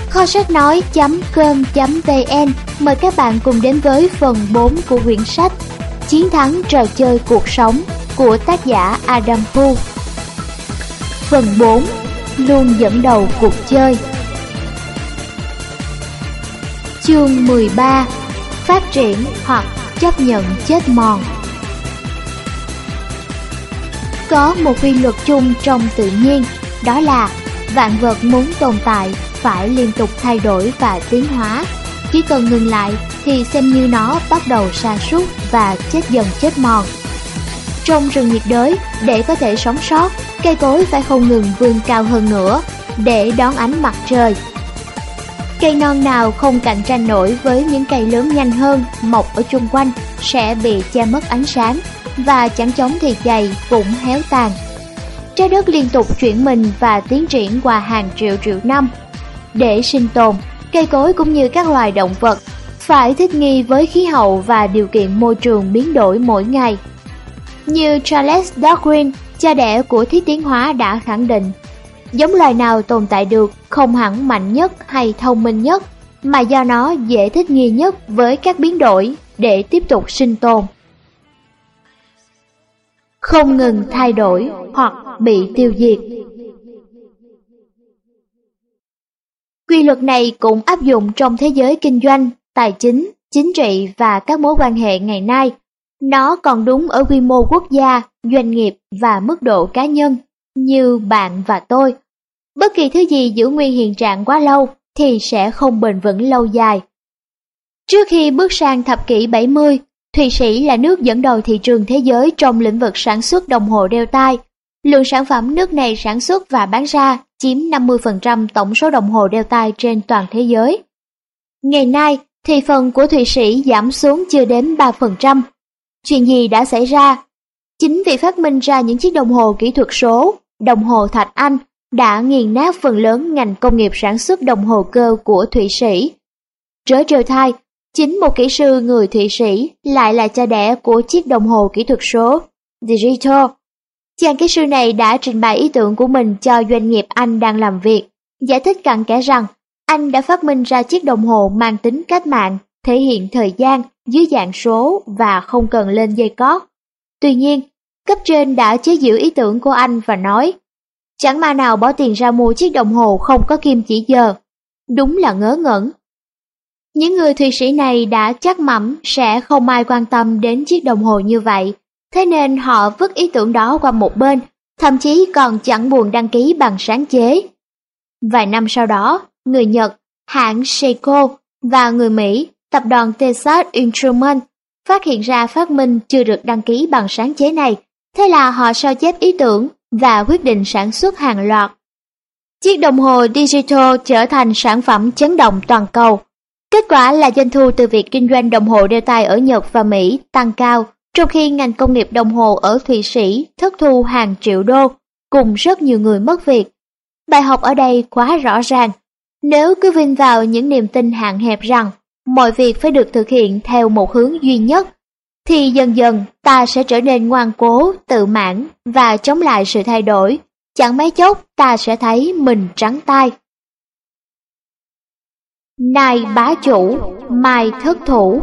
Kho sách nói.com.vn mời các bạn cùng đến với phần 4 của quyển sách Chiến thắng trò chơi cuộc sống của tác giả Adam Hu. Phần 4. Luôn dẫn đầu cuộc chơi. Chương 13. Phát triển hoặc chấp nhận chết mòn. Có một quy luật chung trong tự nhiên, đó là vạn vật muốn tồn tại phải liên tục thay đổi và tiến hóa. Chỉ cần ngừng lại thì xem như nó bắt đầu sa sút và chết dần chết mòn. Trong rừng nhiệt đới, để có thể sống sót, cây cối phải không ngừng vươn cao hơn nữa để đón ánh mặt trời. Cây non nào không cạnh tranh nổi với những cây lớn nhanh hơn mọc ở chung quanh sẽ bị che mất ánh sáng và chẳng chống thì dày cũng héo tàn. Trái đất liên tục chuyển mình và tiến triển qua hàng triệu triệu năm. Để sinh tồn, cây cối cũng như các loài động vật phải thích nghi với khí hậu và điều kiện môi trường biến đổi mỗi ngày. Như Charles Darwin, cha đẻ của thuyết tiến hóa đã khẳng định, giống loài nào tồn tại được không hẳn mạnh nhất hay thông minh nhất, mà do nó dễ thích nghi nhất với các biến đổi để tiếp tục sinh tồn. Không ngừng thay đổi hoặc bị tiêu diệt. Quy luật này cũng áp dụng trong thế giới kinh doanh, tài chính, chính trị và các mối quan hệ ngày nay. Nó còn đúng ở quy mô quốc gia, doanh nghiệp và mức độ cá nhân, như bạn và tôi. Bất kỳ thứ gì giữ nguyên hiện trạng quá lâu thì sẽ không bền vững lâu dài. Trước khi bước sang thập kỷ 70, Thụy Sĩ là nước dẫn đầu thị trường thế giới trong lĩnh vực sản xuất đồng hồ đeo tay. Lượng sản phẩm nước này sản xuất và bán ra chiếm 50% tổng số đồng hồ đeo tay trên toàn thế giới. Ngày nay, thị phần của Thụy Sĩ giảm xuống chưa đến 3%. Chuyện gì đã xảy ra? Chính vì phát minh ra những chiếc đồng hồ kỹ thuật số, đồng hồ Thạch Anh, đã nghiền nát phần lớn ngành công nghiệp sản xuất đồng hồ cơ của Thụy Sĩ. Trớ trêu thay, chính một kỹ sư người Thụy Sĩ lại là cha đẻ của chiếc đồng hồ kỹ thuật số Digital. Chàng kỹ sư này đã trình bày ý tưởng của mình cho doanh nghiệp Anh đang làm việc, giải thích cặn kẽ rằng anh đã phát minh ra chiếc đồng hồ mang tính cách mạng, thể hiện thời gian dưới dạng số và không cần lên dây cót. Tuy nhiên, cấp trên đã chế giễu ý tưởng của anh và nói, chẳng ma nào bỏ tiền ra mua chiếc đồng hồ không có kim chỉ giờ. Đúng là ngớ ngẩn. Những người Thụy Sĩ này đã chắc mẩm sẽ không ai quan tâm đến chiếc đồng hồ như vậy, thế nên họ vứt ý tưởng đó qua một bên, thậm chí còn chẳng buồn đăng ký bằng sáng chế. Vài năm sau đó, người Nhật, hãng Seiko và người Mỹ, tập đoàn Texas Instruments phát hiện ra phát minh chưa được đăng ký bằng sáng chế này, thế là họ sao chép ý tưởng và quyết định sản xuất hàng loạt. Chiếc đồng hồ Digital trở thành sản phẩm chấn động toàn cầu. Kết quả là doanh thu từ việc kinh doanh đồng hồ đeo tay ở Nhật và Mỹ tăng cao, trong khi ngành công nghiệp đồng hồ ở Thụy Sĩ thất thu hàng triệu đô, cùng rất nhiều người mất việc. Bài học ở đây quá rõ ràng. Nếu cứ vin vào những niềm tin hạn hẹp rằng mọi việc phải được thực hiện theo một hướng duy nhất, thì dần dần ta sẽ trở nên ngoan cố, tự mãn và chống lại sự thay đổi. Chẳng mấy chốc ta sẽ thấy mình trắng tay. Nay bá chủ, mai thất thủ.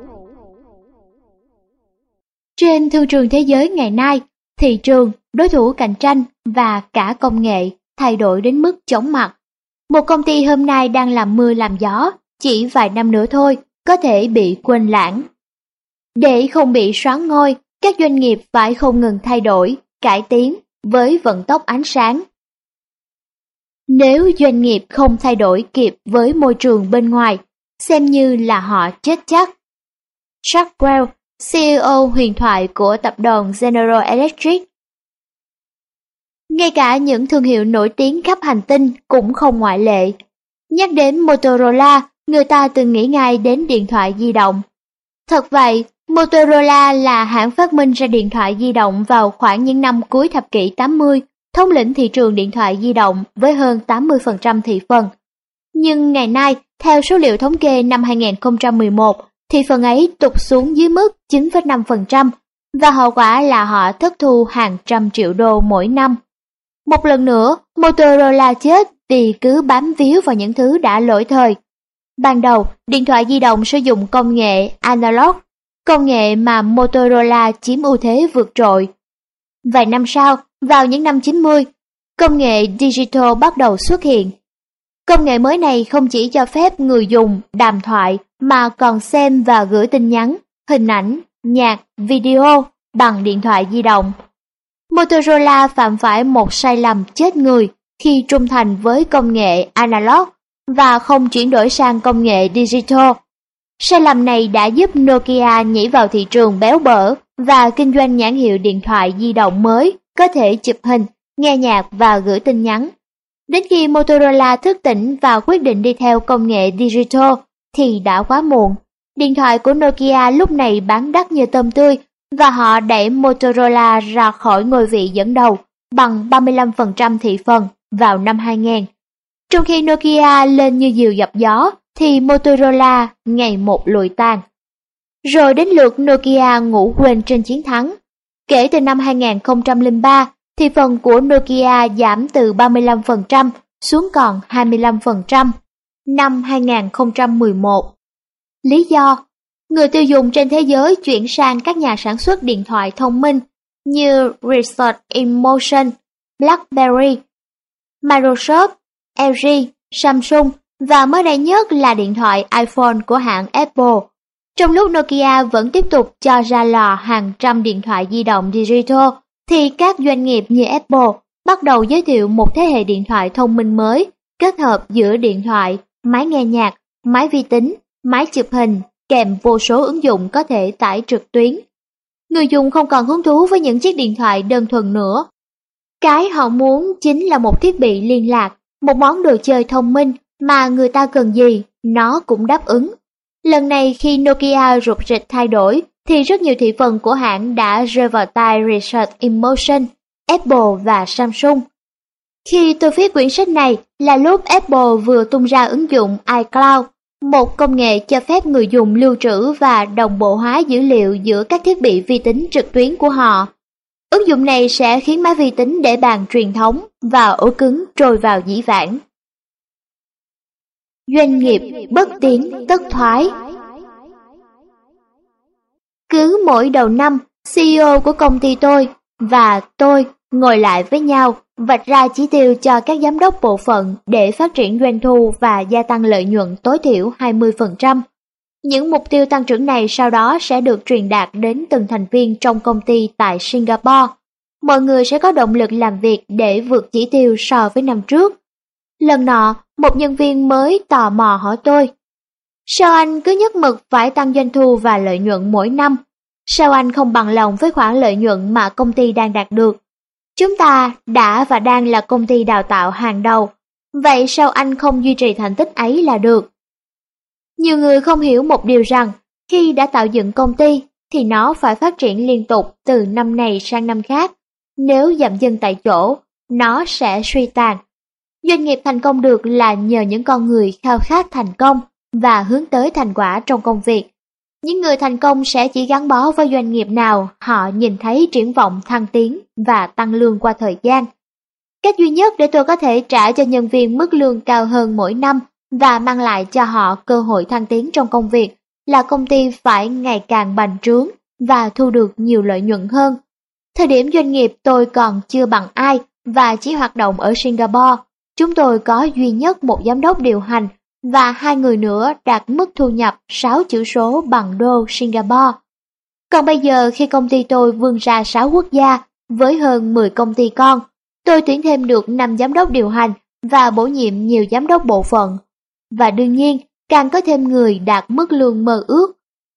Trên thương trường thế giới ngày nay, thị trường, đối thủ cạnh tranh và cả công nghệ thay đổi đến mức chóng mặt. Một công ty hôm nay đang làm mưa làm gió, chỉ vài năm nữa thôi, có thể bị quên lãng. Để không bị soán ngôi, các doanh nghiệp phải không ngừng thay đổi, cải tiến với vận tốc ánh sáng. Nếu doanh nghiệp không thay đổi kịp với môi trường bên ngoài, xem như là họ chết chắc. Jack Welch, CEO huyền thoại của tập đoàn General Electric. Ngay cả những thương hiệu nổi tiếng khắp hành tinh cũng không ngoại lệ. Nhắc đến Motorola, người ta từng nghĩ ngay đến điện thoại di động. Thật vậy, Motorola là hãng phát minh ra điện thoại di động vào khoảng những năm cuối thập kỷ 80, thống lĩnh thị trường điện thoại di động với hơn 80% thị phần. Nhưng ngày nay, theo số liệu thống kê năm 2011, thị phần ấy tụt xuống dưới mức 9,5% và hậu quả là họ thất thu hàng trăm triệu đô mỗi năm. Một lần nữa, Motorola chết vì cứ bám víu vào những thứ đã lỗi thời. Ban đầu, điện thoại di động sử dụng công nghệ analog, công nghệ mà Motorola chiếm ưu thế vượt trội. Vài năm sau, vào những năm 90, công nghệ digital bắt đầu xuất hiện. Công nghệ mới này không chỉ cho phép người dùng đàm thoại mà còn xem và gửi tin nhắn, hình ảnh, nhạc, video bằng điện thoại di động. Motorola phạm phải một sai lầm chết người khi trung thành với công nghệ analog và không chuyển đổi sang công nghệ digital. Sai lầm này đã giúp Nokia nhảy vào thị trường béo bở và kinh doanh nhãn hiệu điện thoại di động mới có thể chụp hình, nghe nhạc và gửi tin nhắn. Đến khi Motorola thức tỉnh và quyết định đi theo công nghệ digital thì đã quá muộn. Điện thoại của Nokia lúc này bán đắt như tôm tươi và họ đẩy Motorola ra khỏi ngôi vị dẫn đầu bằng 35% thị phần vào năm 2000. Trong khi Nokia lên như diều dập gió thì Motorola ngày một lụi tàn. Rồi đến lượt Nokia ngủ quên trên chiến thắng. Kể từ năm 2003, thị phần của Nokia giảm từ 35% xuống còn 25% năm 2011. Lý do: người tiêu dùng trên thế giới chuyển sang các nhà sản xuất điện thoại thông minh như Research in Motion, BlackBerry, Microsoft, LG, Samsung và mới đây nhất là điện thoại iPhone của hãng Apple. Trong lúc Nokia vẫn tiếp tục cho ra lò hàng trăm điện thoại di động digital, thì các doanh nghiệp như Apple bắt đầu giới thiệu một thế hệ điện thoại thông minh mới, kết hợp giữa điện thoại, máy nghe nhạc, máy vi tính, máy chụp hình, kèm vô số ứng dụng có thể tải trực tuyến. Người dùng không còn hứng thú với những chiếc điện thoại đơn thuần nữa. Cái họ muốn chính là một thiết bị liên lạc, một món đồ chơi thông minh mà người ta cần gì, nó cũng đáp ứng. Lần này khi Nokia rục rịch thay đổi, thì rất nhiều thị phần của hãng đã rơi vào tay Research in Motion, Apple và Samsung. Khi tôi viết quyển sách này là lúc Apple vừa tung ra ứng dụng iCloud, một công nghệ cho phép người dùng lưu trữ và đồng bộ hóa dữ liệu giữa các thiết bị vi tính trực tuyến của họ. Ứng dụng này sẽ khiến máy vi tính để bàn truyền thống và ổ cứng trôi vào dĩ vãng. Doanh nghiệp bất tiến tất thoái. Cứ mỗi đầu năm, CEO của công ty tôi và tôi ngồi lại với nhau, vạch ra chỉ tiêu cho các giám đốc bộ phận để phát triển doanh thu và gia tăng lợi nhuận tối thiểu 20%. Những mục tiêu tăng trưởng này sau đó sẽ được truyền đạt đến từng thành viên trong công ty tại Singapore. Mọi người sẽ có động lực làm việc để vượt chỉ tiêu so với năm trước. Lần nọ, một nhân viên mới tò mò hỏi tôi: sao anh cứ nhất mực phải tăng doanh thu và lợi nhuận mỗi năm? Sao anh không bằng lòng với khoản lợi nhuận mà công ty đang đạt được? Chúng ta đã và đang là công ty đào tạo hàng đầu, vậy sao anh không duy trì thành tích ấy là được? Nhiều người không hiểu một điều rằng, khi đã tạo dựng công ty thì nó phải phát triển liên tục từ năm này sang năm khác. Nếu dậm chân tại chỗ, nó sẽ suy tàn. Doanh nghiệp thành công được là nhờ những con người khao khát thành công và hướng tới thành quả trong công việc. Những người thành công sẽ chỉ gắn bó với doanh nghiệp nào họ nhìn thấy triển vọng thăng tiến và tăng lương qua thời gian. Cách duy nhất để tôi có thể trả cho nhân viên mức lương cao hơn mỗi năm và mang lại cho họ cơ hội thăng tiến trong công việc là công ty phải ngày càng bành trướng và thu được nhiều lợi nhuận hơn. Thời điểm doanh nghiệp tôi còn chưa bằng ai và chỉ hoạt động ở Singapore. Chúng tôi có duy nhất một giám đốc điều hành và 2 người nữa đạt mức thu nhập 6 chữ số bằng đô Singapore. Còn bây giờ khi công ty tôi vươn ra 6 quốc gia với hơn 10 công ty con, tôi tuyển thêm được 5 giám đốc điều hành và bổ nhiệm nhiều giám đốc bộ phận. Và đương nhiên, càng có thêm người đạt mức lương mơ ước.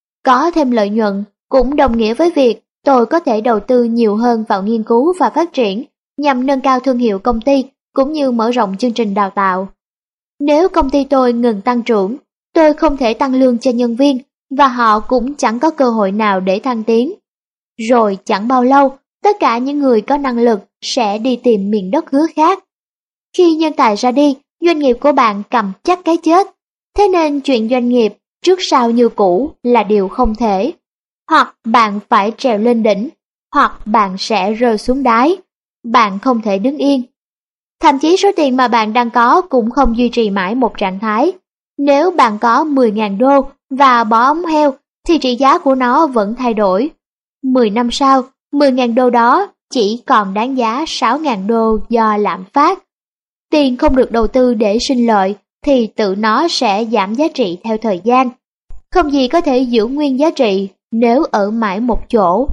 Có thêm lợi nhuận cũng đồng nghĩa với việc tôi có thể đầu tư nhiều hơn vào nghiên cứu và phát triển nhằm nâng cao thương hiệu công ty cũng như mở rộng chương trình đào tạo. Nếu công ty tôi ngừng tăng trưởng, tôi không thể tăng lương cho nhân viên và họ cũng chẳng có cơ hội nào để thăng tiến. Rồi chẳng bao lâu, tất cả những người có năng lực sẽ đi tìm miền đất hứa khác. Khi nhân tài ra đi, doanh nghiệp của bạn cầm chắc cái chết. Thế nên chuyện doanh nghiệp trước sau như cũ là điều không thể. Hoặc bạn phải trèo lên đỉnh, hoặc bạn sẽ rơi xuống đáy. Bạn không thể đứng yên. Thậm chí số tiền mà bạn đang có cũng không duy trì mãi một trạng thái. Nếu bạn có 10.000 đô và bỏ ống heo thì trị giá của nó vẫn thay đổi. 10 năm sau, 10.000 đô đó chỉ còn đáng giá 6.000 đô do lạm phát. Tiền không được đầu tư để sinh lợi thì tự nó sẽ giảm giá trị theo thời gian. Không gì có thể giữ nguyên giá trị nếu ở mãi một chỗ.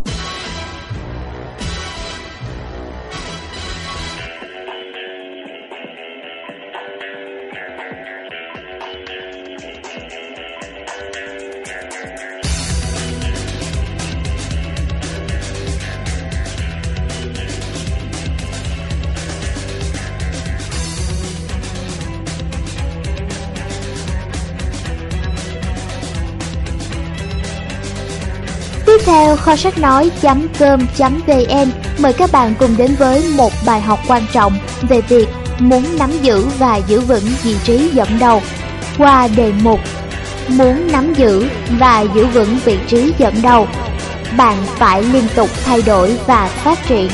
Tiếp theo, kho sách nói.com.vn mời các bạn cùng đến với một bài học quan trọng về việc muốn nắm giữ và giữ vững vị trí dẫn đầu. Qua đề mục muốn nắm giữ và giữ vững vị trí dẫn đầu, bạn phải liên tục thay đổi và phát triển.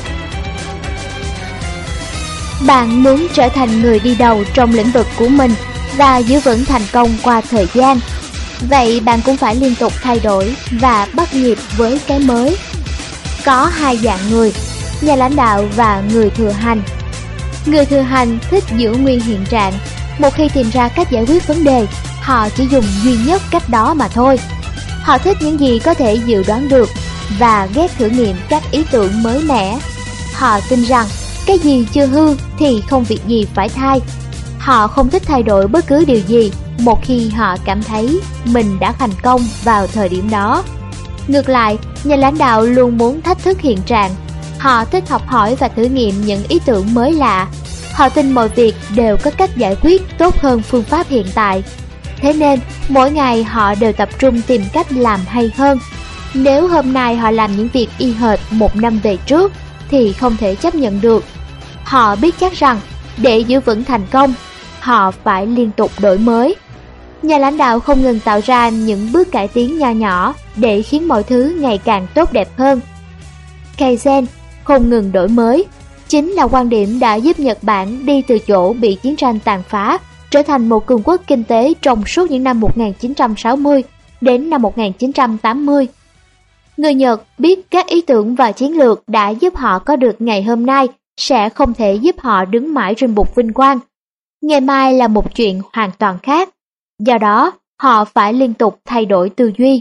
Bạn muốn trở thành người đi đầu trong lĩnh vực của mình và giữ vững thành công qua thời gian. Vậy bạn cũng phải liên tục thay đổi và bắt nhịp với cái mới. Có hai dạng người, nhà lãnh đạo và người thừa hành. Người thừa hành thích giữ nguyên hiện trạng. Một khi tìm ra cách giải quyết vấn đề, họ chỉ dùng duy nhất cách đó mà thôi. Họ thích những gì có thể dự đoán được và ghét thử nghiệm các ý tưởng mới mẻ. Họ tin rằng cái gì chưa hư thì không việc gì phải thay. Họ không thích thay đổi bất cứ điều gì một khi họ cảm thấy mình đã thành công vào thời điểm đó. Ngược lại, nhà lãnh đạo luôn muốn thách thức hiện trạng. Họ thích học hỏi và thử nghiệm những ý tưởng mới lạ. Họ tin mọi việc đều có cách giải quyết tốt hơn phương pháp hiện tại. Thế nên, mỗi ngày họ đều tập trung tìm cách làm hay hơn. Nếu hôm nay họ làm những việc y hệt một năm về trước thì không thể chấp nhận được. Họ biết chắc rằng để giữ vững thành công, họ phải liên tục đổi mới. Nhà lãnh đạo không ngừng tạo ra những bước cải tiến nho nhỏ để khiến mọi thứ ngày càng tốt đẹp hơn. Kaizen, không ngừng đổi mới, chính là quan điểm đã giúp Nhật Bản đi từ chỗ bị chiến tranh tàn phá trở thành một cường quốc kinh tế trong suốt những năm 1960 đến năm 1980. Người Nhật biết các ý tưởng và chiến lược đã giúp họ có được ngày hôm nay sẽ không thể giúp họ đứng mãi trên bục vinh quang. Ngày mai là một chuyện hoàn toàn khác. Do đó, họ phải liên tục thay đổi tư duy.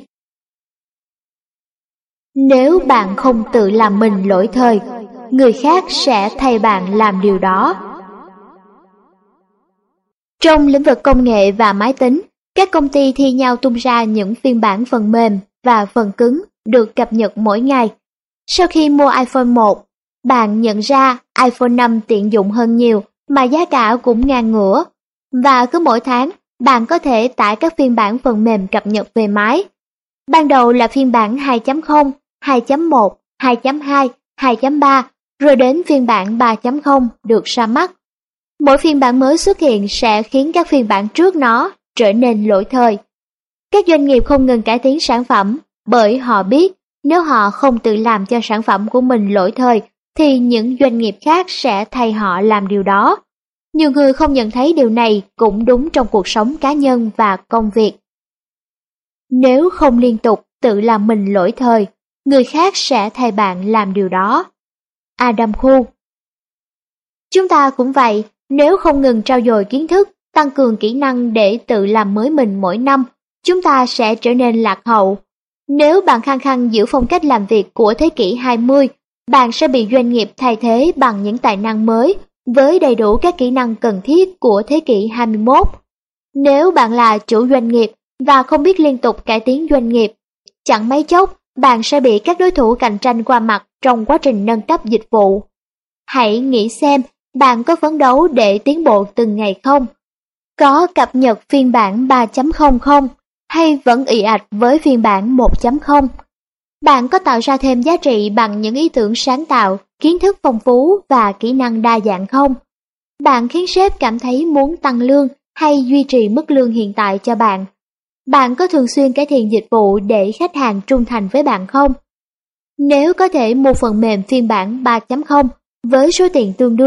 Nếu bạn không tự làm mình lỗi thời, người khác sẽ thay bạn làm điều đó. Trong lĩnh vực công nghệ và máy tính, các công ty thi nhau tung ra những phiên bản phần mềm và phần cứng được cập nhật mỗi ngày. Sau khi mua iPhone 1, bạn nhận ra iPhone 5 tiện dụng hơn nhiều mà giá cả cũng ngang ngửa. Và cứ mỗi tháng, bạn có thể tải các phiên bản phần mềm cập nhật về máy. Ban đầu là phiên bản 2.0, 2.1, 2.2, 2.3, rồi đến phiên bản 3.0 được ra mắt. Mỗi phiên bản mới xuất hiện sẽ khiến các phiên bản trước nó trở nên lỗi thời. Các doanh nghiệp không ngừng cải tiến sản phẩm bởi họ biết nếu họ không tự làm cho sản phẩm của mình lỗi thời thì những doanh nghiệp khác sẽ thay họ làm điều đó. Nhiều người không nhận thấy điều này cũng đúng trong cuộc sống cá nhân và công việc. Nếu không liên tục tự làm mình lỗi thời, người khác sẽ thay bạn làm điều đó. Adam Khu. Chúng ta cũng vậy, nếu không ngừng trau dồi kiến thức, tăng cường kỹ năng để tự làm mới mình mỗi năm, chúng ta sẽ trở nên lạc hậu. Nếu bạn khăng khăng giữ phong cách làm việc của thế kỷ 20, bạn sẽ bị doanh nghiệp thay thế bằng những tài năng mới với đầy đủ các kỹ năng cần thiết của thế kỷ 21. Nếu bạn là chủ doanh nghiệp và không biết liên tục cải tiến doanh nghiệp, chẳng mấy chốc bạn sẽ bị các đối thủ cạnh tranh qua mặt trong quá trình nâng cấp dịch vụ. Hãy nghĩ xem bạn có phấn đấu để tiến bộ từng ngày không? Có cập nhật phiên bản 3.0 không? Hay vẫn ì ạch với phiên bản 1.0? Bạn có tạo ra thêm giá trị bằng những ý tưởng sáng tạo, kiến thức phong phú và kỹ năng đa dạng không? Bạn khiến sếp cảm thấy muốn tăng lương hay duy trì mức lương hiện tại cho bạn? Bạn có thường xuyên cải thiện dịch vụ để khách hàng trung thành với bạn không? Nếu có thể mua phần mềm phiên bản 3.0 với số tiền tương đương,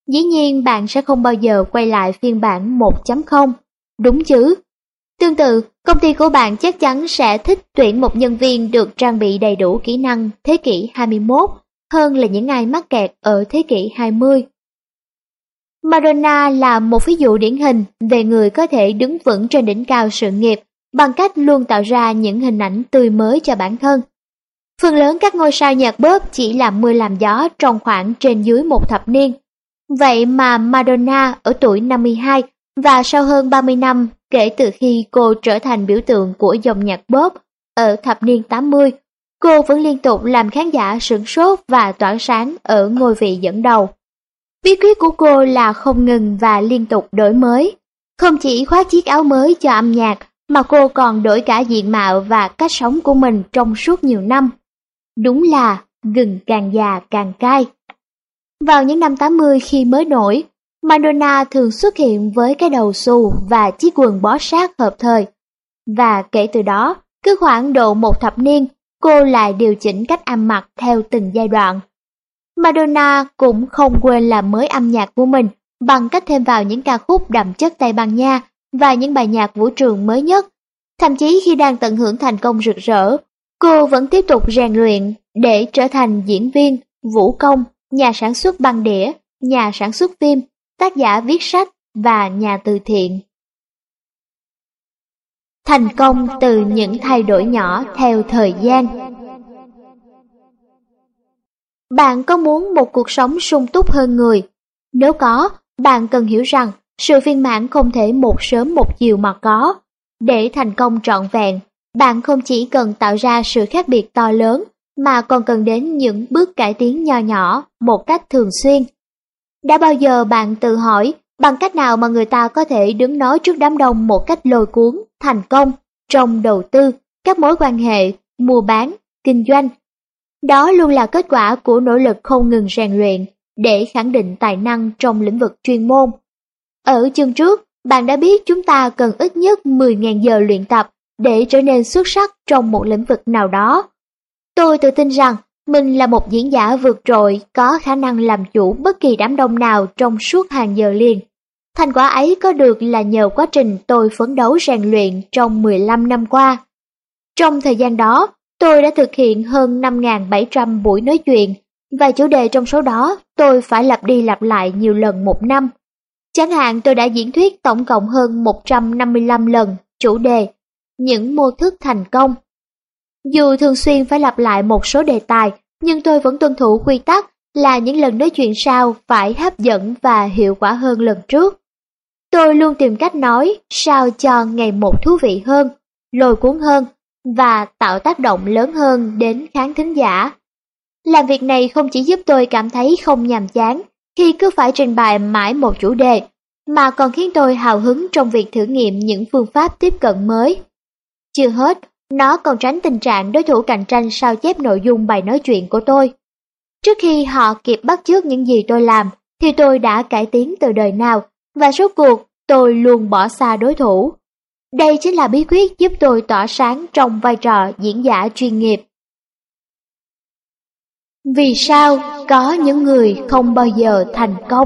dĩ nhiên bạn sẽ không bao giờ quay lại phiên bản 1.0, đúng chứ? Tương tự, công ty của bạn chắc chắn sẽ thích tuyển một nhân viên được trang bị đầy đủ kỹ năng thế kỷ 21 hơn là những ai mắc kẹt ở thế kỷ 20. Madonna là một ví dụ điển hình về người có thể đứng vững trên đỉnh cao sự nghiệp bằng cách luôn tạo ra những hình ảnh tươi mới cho bản thân. Phần lớn các ngôi sao nhạc pop chỉ làm mưa làm gió trong khoảng trên dưới một thập niên. Vậy mà Madonna ở tuổi 52 và sau hơn 30 năm kể từ khi cô trở thành biểu tượng của dòng nhạc pop ở thập niên 80, cô vẫn liên tục làm khán giả sửng sốt và tỏa sáng ở ngôi vị dẫn đầu. Bí quyết của cô là không ngừng và liên tục đổi mới. Không chỉ khoác chiếc áo mới cho âm nhạc, mà cô còn đổi cả diện mạo và cách sống của mình trong suốt nhiều năm. Đúng là gừng càng già càng cay. Vào những năm 80 khi mới nổi, Madonna thường xuất hiện với cái đầu xù và chiếc quần bó sát hợp thời. Và kể từ đó, cứ khoảng độ một thập niên, cô lại điều chỉnh cách ăn mặc theo từng giai đoạn. Madonna cũng không quên làm mới âm nhạc của mình bằng cách thêm vào những ca khúc đậm chất Tây Ban Nha và những bài nhạc vũ trường mới nhất. Thậm chí khi đang tận hưởng thành công rực rỡ, cô vẫn tiếp tục rèn luyện để trở thành diễn viên, vũ công, nhà sản xuất băng đĩa, nhà sản xuất phim, tác giả viết sách và nhà từ thiện. Thành công từ những thay đổi nhỏ theo thời gian. Bạn có muốn một cuộc sống sung túc hơn người? Nếu có, bạn cần hiểu rằng sự viên mãn không thể một sớm một chiều mà có. Để thành công trọn vẹn, bạn không chỉ cần tạo ra sự khác biệt to lớn, mà còn cần đến những bước cải tiến nho nhỏ một cách thường xuyên. Đã bao giờ bạn tự hỏi bằng cách nào mà người ta có thể đứng nói trước đám đông một cách lôi cuốn, thành công trong đầu tư, các mối quan hệ, mua bán, kinh doanh? Đó luôn là kết quả của nỗ lực không ngừng rèn luyện để khẳng định tài năng trong lĩnh vực chuyên môn. Ở chương trước, bạn đã biết chúng ta cần ít nhất 10.000 giờ luyện tập để trở nên xuất sắc trong một lĩnh vực nào đó. Tôi tự tin rằng mình là một diễn giả vượt trội, có khả năng làm chủ bất kỳ đám đông nào trong suốt hàng giờ liền. Thành quả ấy có được là nhờ quá trình tôi phấn đấu rèn luyện trong 15 năm qua. Trong thời gian đó, tôi đã thực hiện hơn 5.700 buổi nói chuyện, và chủ đề trong số đó tôi phải lặp đi lặp lại nhiều lần một năm. Chẳng hạn tôi đã diễn thuyết tổng cộng hơn 155 lần chủ đề những mô thức thành công. Dù thường xuyên phải lặp lại một số đề tài, nhưng tôi vẫn tuân thủ quy tắc là những lần nói chuyện sau phải hấp dẫn và hiệu quả hơn lần trước. Tôi luôn tìm cách nói sao cho ngày một thú vị hơn, lôi cuốn hơn và tạo tác động lớn hơn đến khán thính giả. Làm việc này không chỉ giúp tôi cảm thấy không nhàm chán khi cứ phải trình bày mãi một chủ đề, mà còn khiến tôi hào hứng trong việc thử nghiệm những phương pháp tiếp cận mới. Chưa hết, nó còn tránh tình trạng đối thủ cạnh tranh sao chép nội dung bài nói chuyện của tôi. Trước khi họ kịp bắt chước những gì tôi làm, thì tôi đã cải tiến từ đời nào, và rốt cuộc tôi luôn bỏ xa đối thủ. Đây chính là bí quyết giúp tôi tỏa sáng trong vai trò diễn giả chuyên nghiệp. Vì sao có những người không bao giờ thành công?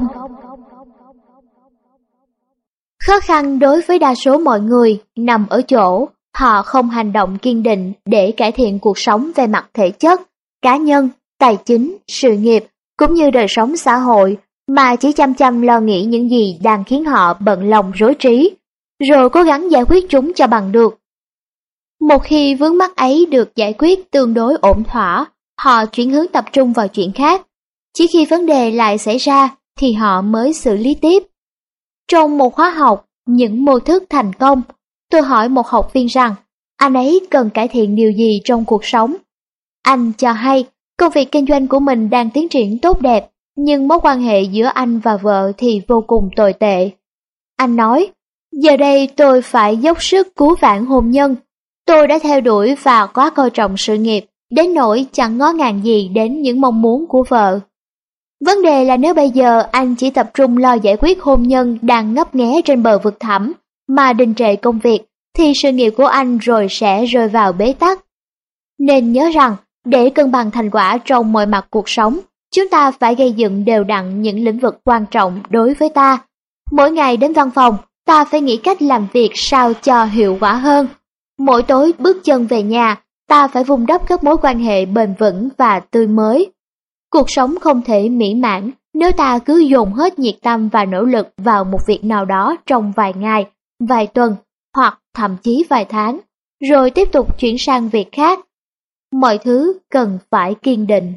Khó khăn đối với đa số mọi người nằm ở chỗ họ không hành động kiên định để cải thiện cuộc sống về mặt thể chất, cá nhân, tài chính, sự nghiệp cũng như đời sống xã hội, mà chỉ chăm chăm lo nghĩ những gì đang khiến họ bận lòng rối trí, rồi cố gắng giải quyết chúng cho bằng được. Một khi vướng mắc ấy được giải quyết tương đối ổn thỏa, họ chuyển hướng tập trung vào chuyện khác. Chỉ khi vấn đề lại xảy ra thì họ mới xử lý tiếp. Trong một khóa học những mô thức thành công, tôi hỏi một học viên rằng anh ấy cần cải thiện điều gì trong cuộc sống. Anh cho hay công việc kinh doanh của mình đang tiến triển tốt đẹp, nhưng mối quan hệ giữa anh và vợ thì vô cùng tồi tệ. Anh nói, giờ đây tôi phải dốc sức cứu vãn hôn nhân. Tôi đã theo đuổi và quá coi trọng sự nghiệp, đến nỗi chẳng ngó ngàng gì đến những mong muốn của vợ. Vấn đề là nếu bây giờ anh chỉ tập trung lo giải quyết hôn nhân đang ngấp nghé trên bờ vực thẳm, mà đình trệ công việc, thì sự nghiệp của anh rồi sẽ rơi vào bế tắc. Nên nhớ rằng, để cân bằng thành quả trong mọi mặt cuộc sống, Chúng ta phải gây dựng đều đặn những lĩnh vực quan trọng đối với ta. Mỗi ngày đến văn phòng, ta phải nghĩ cách làm việc sao cho hiệu quả hơn. Mỗi tối bước chân về nhà, ta phải vun đắp các mối quan hệ bền vững và tươi mới. Cuộc sống không thể mỹ mãn nếu ta cứ dồn hết nhiệt tâm và nỗ lực vào một việc nào đó trong vài ngày, vài tuần hoặc thậm chí vài tháng, rồi tiếp tục chuyển sang việc khác. Mọi thứ cần phải kiên định.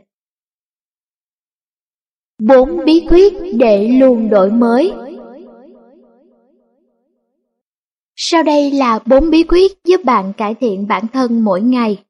4 bí quyết để luôn đổi mới. Sau đây là 4 bí quyết giúp bạn cải thiện bản thân mỗi ngày.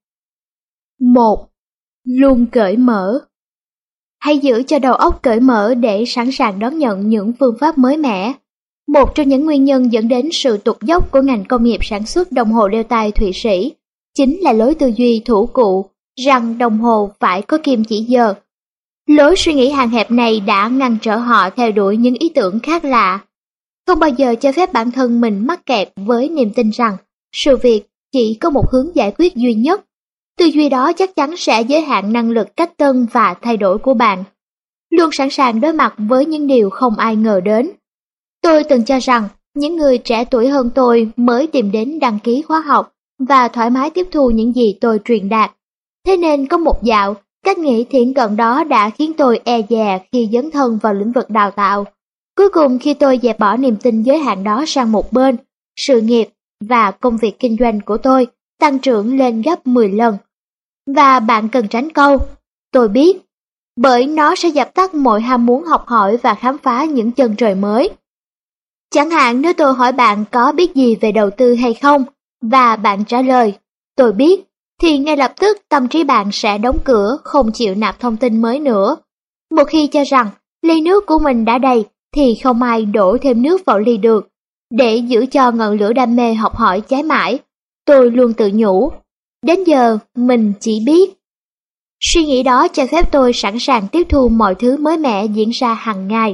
1. Luôn cởi mở. Hãy giữ cho đầu óc cởi mở để sẵn sàng đón nhận những phương pháp mới mẻ. Một trong những nguyên nhân dẫn đến sự tụt dốc của ngành công nghiệp sản xuất đồng hồ đeo tay Thụy Sĩ chính là lối tư duy thủ cụ rằng đồng hồ phải có kim chỉ giờ. Lối suy nghĩ hạn hẹp này đã ngăn trở họ theo đuổi những ý tưởng khác lạ. Không bao giờ cho phép bản thân mình mắc kẹt với niềm tin rằng sự việc chỉ có một hướng giải quyết duy nhất. Tư duy đó chắc chắn sẽ giới hạn năng lực cách tân và thay đổi của bạn. Luôn sẵn sàng đối mặt với những điều không ai ngờ đến. Tôi từng cho rằng những người trẻ tuổi hơn tôi mới tìm đến đăng ký khóa học và thoải mái tiếp thu những gì tôi truyền đạt. Thế nên có một dạo, cách nghĩ thiển cận đó đã khiến tôi e dè khi dấn thân vào lĩnh vực đào tạo. Cuối cùng khi tôi dẹp bỏ niềm tin giới hạn đó sang một bên, sự nghiệp và công việc kinh doanh của tôi tăng trưởng lên gấp 10 lần. Và bạn cần tránh câu, tôi biết, bởi nó sẽ dập tắt mọi ham muốn học hỏi và khám phá những chân trời mới. Chẳng hạn nếu tôi hỏi bạn có biết gì về đầu tư hay không, và bạn trả lời, tôi biết, thì ngay lập tức tâm trí bạn sẽ đóng cửa, không chịu nạp thông tin mới nữa. Một khi cho rằng ly nước của mình đã đầy, thì không ai đổ thêm nước vào ly được. Để giữ cho ngọn lửa đam mê học hỏi cháy mãi, tôi luôn tự nhủ, đến giờ mình chỉ biết. Suy nghĩ đó cho phép tôi sẵn sàng tiếp thu mọi thứ mới mẻ diễn ra hàng ngày.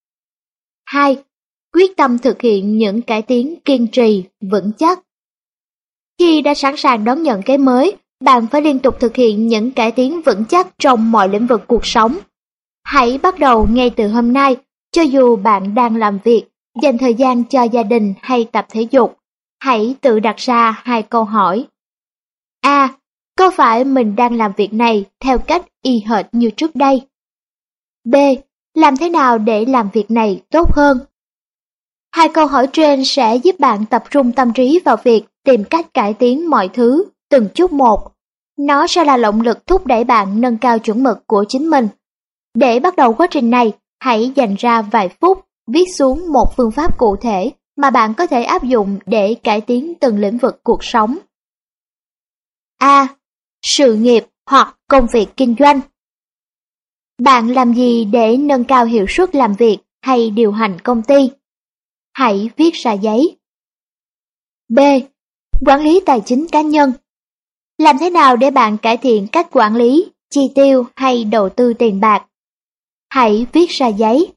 2. Quyết tâm thực hiện những cải tiến kiên trì, vững chắc. Khi đã sẵn sàng đón nhận cái mới, bạn phải liên tục thực hiện những cải tiến vững chắc trong mọi lĩnh vực cuộc sống. Hãy bắt đầu ngay từ hôm nay, cho dù bạn đang làm việc, dành thời gian cho gia đình hay tập thể dục. Hãy tự đặt ra 2 câu hỏi. A. Có phải mình đang làm việc này theo cách y hệt như trước đây? B. Làm thế nào để làm việc này tốt hơn? 2 câu hỏi trên sẽ giúp bạn tập trung tâm trí vào việc tìm cách cải tiến mọi thứ, từng chút một. Nó sẽ là động lực thúc đẩy bạn nâng cao chuẩn mực của chính mình. Để bắt đầu quá trình này, hãy dành ra vài phút viết xuống một phương pháp cụ thể mà bạn có thể áp dụng để cải tiến từng lĩnh vực cuộc sống. A. Sự nghiệp hoặc công việc kinh doanh. Bạn làm gì để nâng cao hiệu suất làm việc hay điều hành công ty? Hãy viết ra giấy. B. Quản lý tài chính cá nhân. Làm thế nào để bạn cải thiện cách quản lý, chi tiêu hay đầu tư tiền bạc? Hãy viết ra giấy.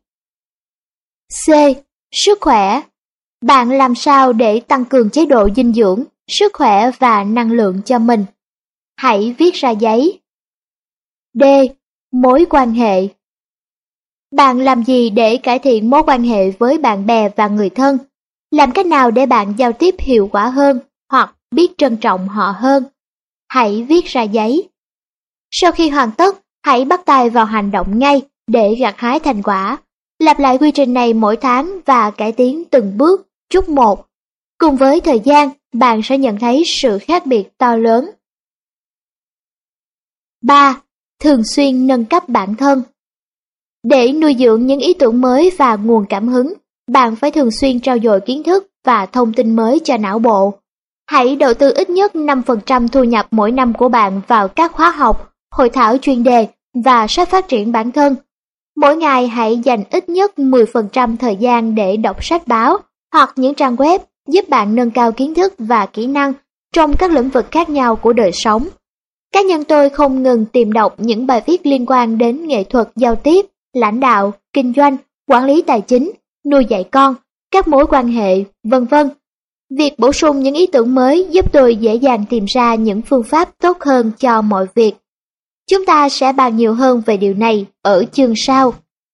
C. Sức khỏe. Bạn làm sao để tăng cường chế độ dinh dưỡng, sức khỏe và năng lượng cho mình? Hãy viết ra giấy. D. Mối quan hệ. Bạn làm gì để cải thiện mối quan hệ với bạn bè và người thân? Làm cách nào để bạn giao tiếp hiệu quả hơn hoặc biết trân trọng họ hơn? Hãy viết ra giấy. Sau khi hoàn tất, hãy bắt tay vào hành động ngay để gặt hái thành quả. Lặp lại quy trình này mỗi tháng và cải tiến từng bước, chút một. Cùng với thời gian, bạn sẽ nhận thấy sự khác biệt to lớn. 3. Thường xuyên nâng cấp bản thân. Để nuôi dưỡng những ý tưởng mới và nguồn cảm hứng, bạn phải thường xuyên trau dồi kiến thức và thông tin mới cho não bộ. Hãy đầu tư ít nhất 5% thu nhập mỗi năm của bạn vào các khóa học, hội thảo chuyên đề và sách phát triển bản thân. Mỗi ngày hãy dành ít nhất 10% thời gian để đọc sách báo hoặc những trang web giúp bạn nâng cao kiến thức và kỹ năng trong các lĩnh vực khác nhau của đời sống. Cá nhân tôi không ngừng tìm đọc những bài viết liên quan đến nghệ thuật giao tiếp, lãnh đạo, kinh doanh, quản lý tài chính, nuôi dạy con, các mối quan hệ, vân vân. Việc bổ sung những ý tưởng mới giúp tôi dễ dàng tìm ra những phương pháp tốt hơn cho mọi việc. Chúng ta sẽ bàn nhiều hơn về điều này ở chương sau.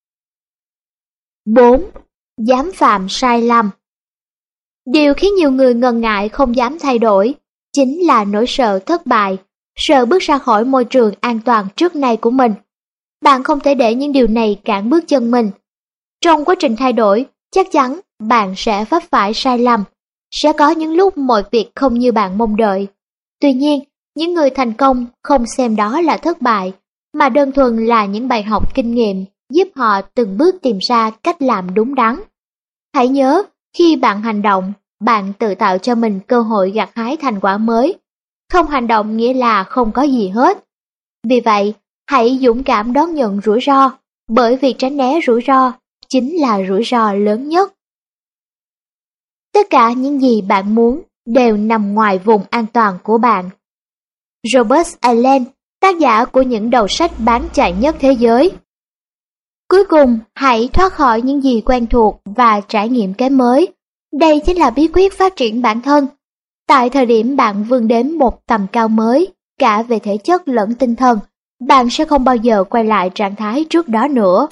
4. Dám phạm sai lầm. Điều khiến nhiều người ngần ngại không dám thay đổi chính là nỗi sợ thất bại, sợ bước ra khỏi môi trường an toàn trước nay của mình. Bạn không thể để những điều này cản bước chân mình. Trong quá trình thay đổi, chắc chắn bạn sẽ vấp phải sai lầm. Sẽ có những lúc mọi việc không như bạn mong đợi. Tuy nhiên, những người thành công không xem đó là thất bại, mà đơn thuần là những bài học kinh nghiệm giúp họ từng bước tìm ra cách làm đúng đắn. Hãy nhớ, khi bạn hành động, bạn tự tạo cho mình cơ hội gặt hái thành quả mới. Không hành động nghĩa là không có gì hết. Vì vậy, hãy dũng cảm đón nhận rủi ro, bởi việc tránh né rủi ro chính là rủi ro lớn nhất. Tất cả những gì bạn muốn đều nằm ngoài vùng an toàn của bạn. Robert Allen, tác giả của những đầu sách bán chạy nhất thế giới. Cuối cùng, hãy thoát khỏi những gì quen thuộc và trải nghiệm cái mới. Đây chính là bí quyết phát triển bản thân. Tại thời điểm bạn vươn đến một tầm cao mới, cả về thể chất lẫn tinh thần, bạn sẽ không bao giờ quay lại trạng thái trước đó nữa.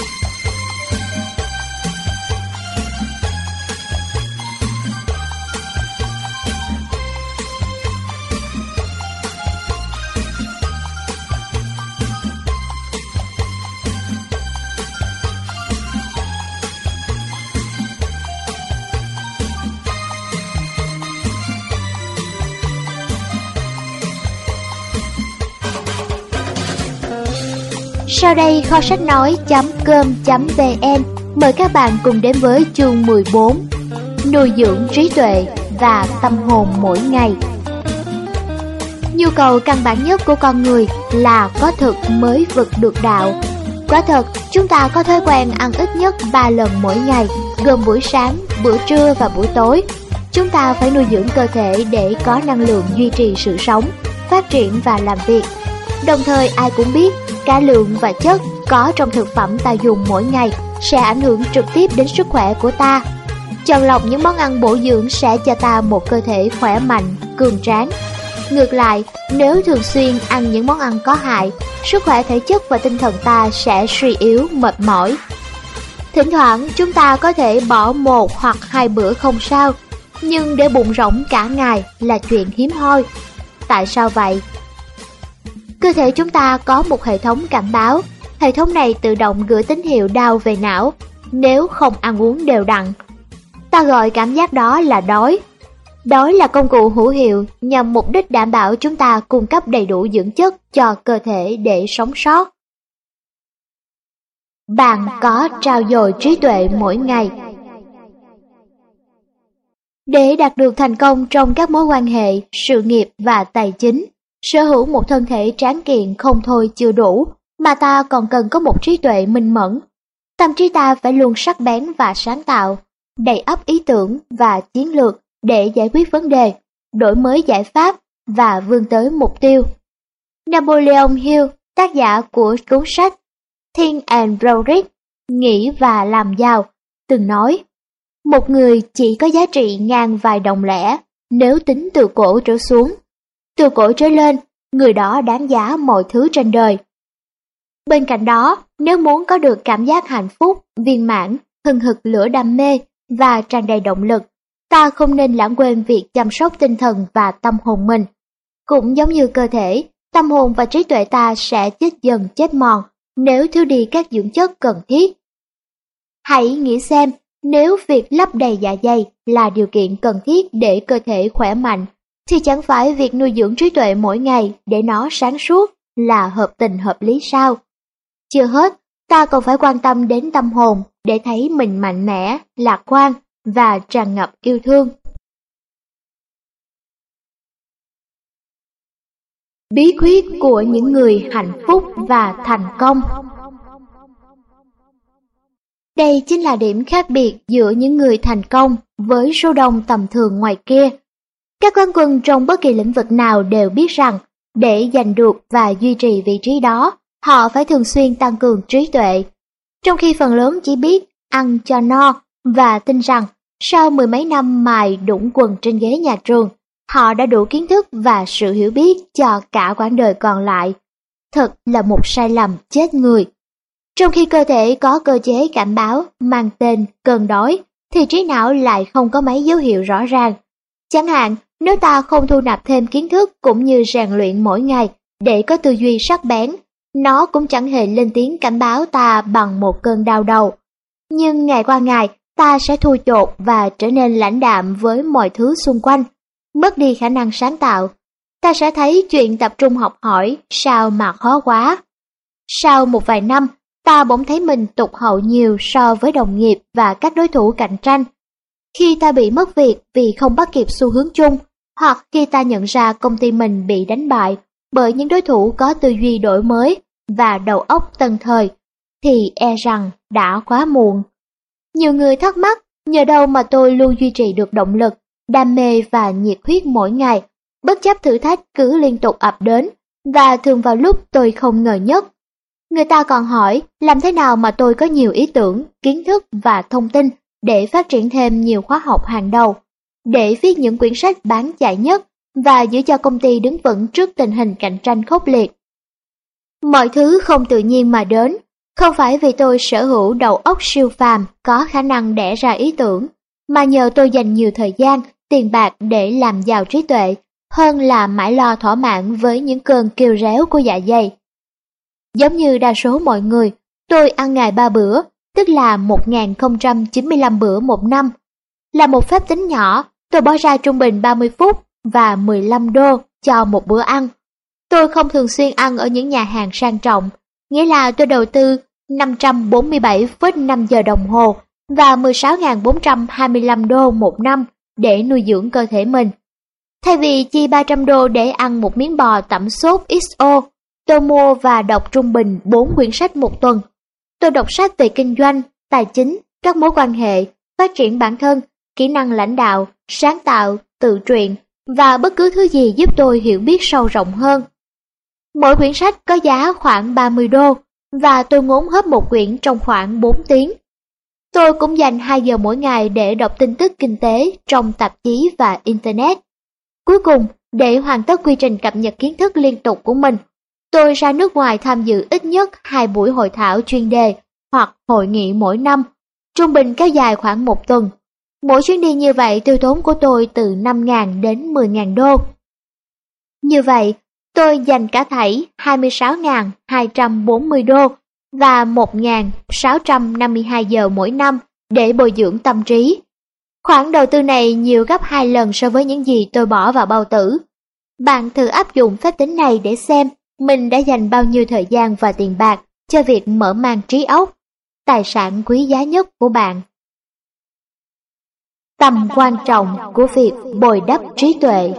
Sau đây kho sách nói.com.vn mời các bạn cùng đến với chương 14: Nuôi dưỡng trí tuệ và tâm hồn mỗi ngày. Nhu cầu căn bản nhất của con người là có thực mới vực được đạo. Quả thật, chúng ta có thói quen ăn ít nhất 3 lần mỗi ngày, gồm buổi sáng, bữa trưa và buổi tối. Chúng ta phải nuôi dưỡng cơ thể để có năng lượng duy trì sự sống, phát triển và làm việc. Đồng thời ai cũng biết, cả lượng và chất có trong thực phẩm ta dùng mỗi ngày sẽ ảnh hưởng trực tiếp đến sức khỏe của ta. Chọn lọc những món ăn bổ dưỡng sẽ cho ta một cơ thể khỏe mạnh, cường tráng. Ngược lại, nếu thường xuyên ăn những món ăn có hại, sức khỏe thể chất và tinh thần ta sẽ suy yếu, mệt mỏi. Thỉnh thoảng chúng ta có thể bỏ 1 hoặc 2 bữa không sao, nhưng để bụng rỗng cả ngày là chuyện hiếm hoi. Tại sao vậy? Cơ thể chúng ta có một hệ thống cảnh báo. Hệ thống này tự động gửi tín hiệu đau về não nếu không ăn uống đều đặn. Ta gọi cảm giác đó là đói. Đói là công cụ hữu hiệu nhằm mục đích đảm bảo chúng ta cung cấp đầy đủ dưỡng chất cho cơ thể để sống sót. Bạn có trau dồi trí tuệ mỗi ngày. Để đạt được thành công trong các mối quan hệ, sự nghiệp và tài chính, sở hữu một thân thể tráng kiện không thôi chưa đủ, mà ta còn cần có một trí tuệ minh mẫn. Tâm trí ta phải luôn sắc bén và sáng tạo, đầy ắp ý tưởng và chiến lược để giải quyết vấn đề, đổi mới giải pháp và vươn tới mục tiêu. Napoleon Hill, tác giả của cuốn sách Think and Grow Rich, Nghĩ và làm giàu, từng nói: một người chỉ có giá trị ngang vài đồng lẻ nếu tính từ cổ trở xuống. Từ cổ trở lên, người đó đáng giá mọi thứ trên đời. Bên cạnh đó, nếu muốn có được cảm giác hạnh phúc, viên mãn, hừng hực lửa đam mê và tràn đầy động lực, ta không nên lãng quên việc chăm sóc tinh thần và tâm hồn mình. Cũng giống như cơ thể, tâm hồn và trí tuệ ta sẽ chết dần chết mòn nếu thiếu đi các dưỡng chất cần thiết. Hãy nghĩ xem, nếu việc lấp đầy dạ dày là điều kiện cần thiết để cơ thể khỏe mạnh, thì chẳng phải việc nuôi dưỡng trí tuệ mỗi ngày để nó sáng suốt là hợp tình hợp lý sao? Chưa hết, ta còn phải quan tâm đến tâm hồn để thấy mình mạnh mẽ, lạc quan và tràn ngập yêu thương. Bí quyết của những người hạnh phúc và thành công. Đây chính là điểm khác biệt giữa những người thành công với số đông tầm thường ngoài kia. Các quán quân trong bất kỳ lĩnh vực nào đều biết rằng để giành được và duy trì vị trí đó, họ phải thường xuyên tăng cường trí tuệ. Trong khi phần lớn chỉ biết ăn cho no và tin rằng sau 10 mấy năm mài đũng quần trên ghế nhà trường, họ đã đủ kiến thức và sự hiểu biết cho cả quãng đời còn lại. thật là một sai lầm chết người. Trong khi cơ thể có cơ chế cảm báo mang tên cơn đói, thì trí não lại không có mấy dấu hiệu rõ ràng. Chẳng hạn, nếu ta không thu nạp thêm kiến thức cũng như rèn luyện mỗi ngày để có tư duy sắc bén, nó cũng chẳng hề lên tiếng cảnh báo ta bằng một cơn đau đầu. Nhưng ngày qua ngày, ta sẽ thui chột và trở nên lãnh đạm với mọi thứ xung quanh, mất đi khả năng sáng tạo. Ta sẽ thấy chuyện tập trung học hỏi sao mà khó quá. Sau một vài năm, ta bỗng thấy mình tụt hậu nhiều so với đồng nghiệp và các đối thủ cạnh tranh. Khi ta bị mất việc vì không bắt kịp xu hướng chung, hoặc khi ta nhận ra công ty mình bị đánh bại bởi những đối thủ có tư duy đổi mới và đầu óc tân thời, thì e rằng đã quá muộn. Nhiều người thắc mắc nhờ đâu mà tôi luôn duy trì được động lực, đam mê và nhiệt huyết mỗi ngày, bất chấp thử thách cứ liên tục ập đến, và thường vào lúc tôi không ngờ nhất. Người ta còn hỏi làm thế nào mà tôi có nhiều ý tưởng, kiến thức và thông tin để phát triển thêm nhiều khóa học hàng đầu, để viết những quyển sách bán chạy nhất và giữ cho công ty đứng vững trước tình hình cạnh tranh khốc liệt. Mọi thứ không tự nhiên mà đến, không phải vì tôi sở hữu đầu óc siêu phàm có khả năng đẻ ra ý tưởng, mà nhờ tôi dành nhiều thời gian, tiền bạc để làm giàu trí tuệ, hơn là mãi lo thỏa mãn với những cơn kêu réo của dạ dày. Giống như đa số mọi người, tôi ăn ngày 3 bữa, tức là 1095 bữa một năm. Là một phép tính nhỏ, tôi bỏ ra trung bình 30 phút và 15 đô cho một bữa ăn. Tôi không thường xuyên ăn ở những nhà hàng sang trọng, nghĩa là tôi đầu tư 547,5 giờ đồng hồ và 16.425 đô một năm để nuôi dưỡng cơ thể mình. Thay vì chi 300 đô để ăn một miếng bò tẩm sốt XO, tôi mua và đọc trung bình 4 quyển sách một tuần. Tôi đọc sách về kinh doanh, tài chính, các mối quan hệ, phát triển bản thân, kỹ năng lãnh đạo, sáng tạo, tự truyện và bất cứ thứ gì giúp tôi hiểu biết sâu rộng hơn. Mỗi quyển sách có giá khoảng 30 đô và tôi ngốn hết một quyển trong khoảng 4 tiếng. Tôi cũng dành 2 giờ mỗi ngày để đọc tin tức kinh tế trong tạp chí và Internet. Cuối cùng, để hoàn tất quy trình cập nhật kiến thức liên tục của mình, tôi ra nước ngoài tham dự ít nhất 2 buổi hội thảo chuyên đề hoặc hội nghị mỗi năm, trung bình kéo dài khoảng 1 tuần. Mỗi chuyến đi như vậy tiêu tốn của tôi từ 5.000 đến 10.000 đô. Như vậy, tôi dành cả thảy 26.240 đô và 1.652 giờ mỗi năm để bồi dưỡng tâm trí. Khoản đầu tư này nhiều gấp 2 lần so với những gì tôi bỏ vào bao tử. Bạn thử áp dụng phép tính này để xem mình đã dành bao nhiêu thời gian và tiền bạc cho việc mở mang trí óc, tài sản quý giá nhất của bạn. Tầm quan trọng của việc bồi đắp trí tuệ.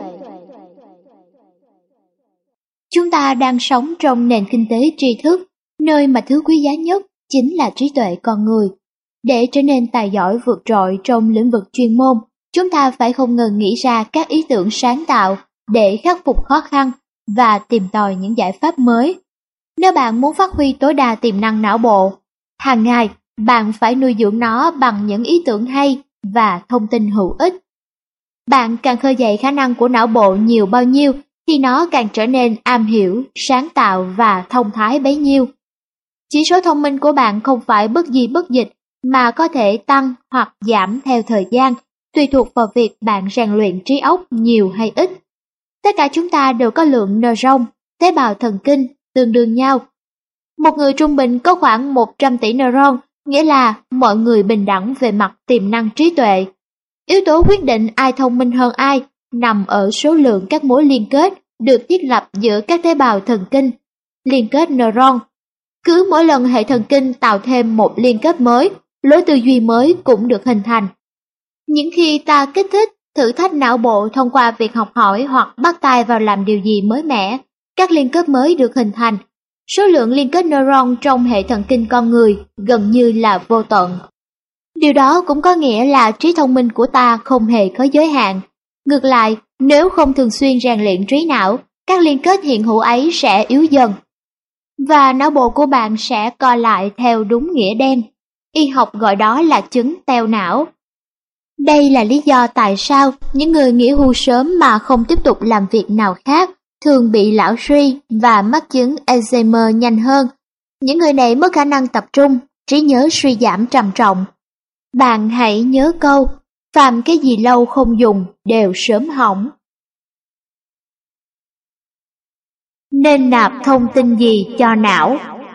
Chúng ta đang sống trong nền kinh tế tri thức, nơi mà thứ quý giá nhất chính là trí tuệ con người. Để trở nên tài giỏi vượt trội trong lĩnh vực chuyên môn, chúng ta phải không ngừng nghĩ ra các ý tưởng sáng tạo để khắc phục khó khăn và tìm tòi những giải pháp mới. Nếu bạn muốn phát huy tối đa tiềm năng não bộ, hàng ngày bạn phải nuôi dưỡng nó bằng những ý tưởng hay và thông tin hữu ích. Bạn càng khơi dậy khả năng của não bộ nhiều bao nhiêu thì nó càng trở nên am hiểu, sáng tạo và thông thái bấy nhiêu. Chỉ số thông minh của bạn không phải bất di bất dịch mà có thể tăng hoặc giảm theo thời gian, tùy thuộc vào việc bạn rèn luyện trí óc nhiều hay ít. Tất cả chúng ta đều có lượng neuron, tế bào thần kinh, tương đương nhau. Một người trung bình có khoảng 100 tỷ neuron, nghĩa là mọi người bình đẳng về mặt tiềm năng trí tuệ. Yếu tố quyết định ai thông minh hơn ai nằm ở số lượng các mối liên kết được thiết lập giữa các tế bào thần kinh, liên kết neuron. Cứ mỗi lần hệ thần kinh tạo thêm một liên kết mới, lối tư duy mới cũng được hình thành. Những khi ta kích thích, thử thách não bộ thông qua việc học hỏi hoặc bắt tay vào làm điều gì mới mẻ, các liên kết mới được hình thành. Số lượng liên kết neuron trong hệ thần kinh con người gần như là vô tận. Điều đó cũng có nghĩa là trí thông minh của ta không hề có giới hạn. Ngược lại, nếu không thường xuyên rèn luyện trí não, các liên kết hiện hữu ấy sẽ yếu dần. Và não bộ của bạn sẽ co lại theo đúng nghĩa đen. Y học gọi đó là chứng teo não. Đây là lý do tại sao những người nghỉ hưu sớm mà không tiếp tục làm việc nào khác thường bị lão suy và mắc chứng Alzheimer nhanh hơn. Những người này mất khả năng tập trung, trí nhớ suy giảm trầm trọng. Bạn hãy nhớ câu, phàm cái gì lâu không dùng đều sớm hỏng. Nên nạp thông tin gì cho não?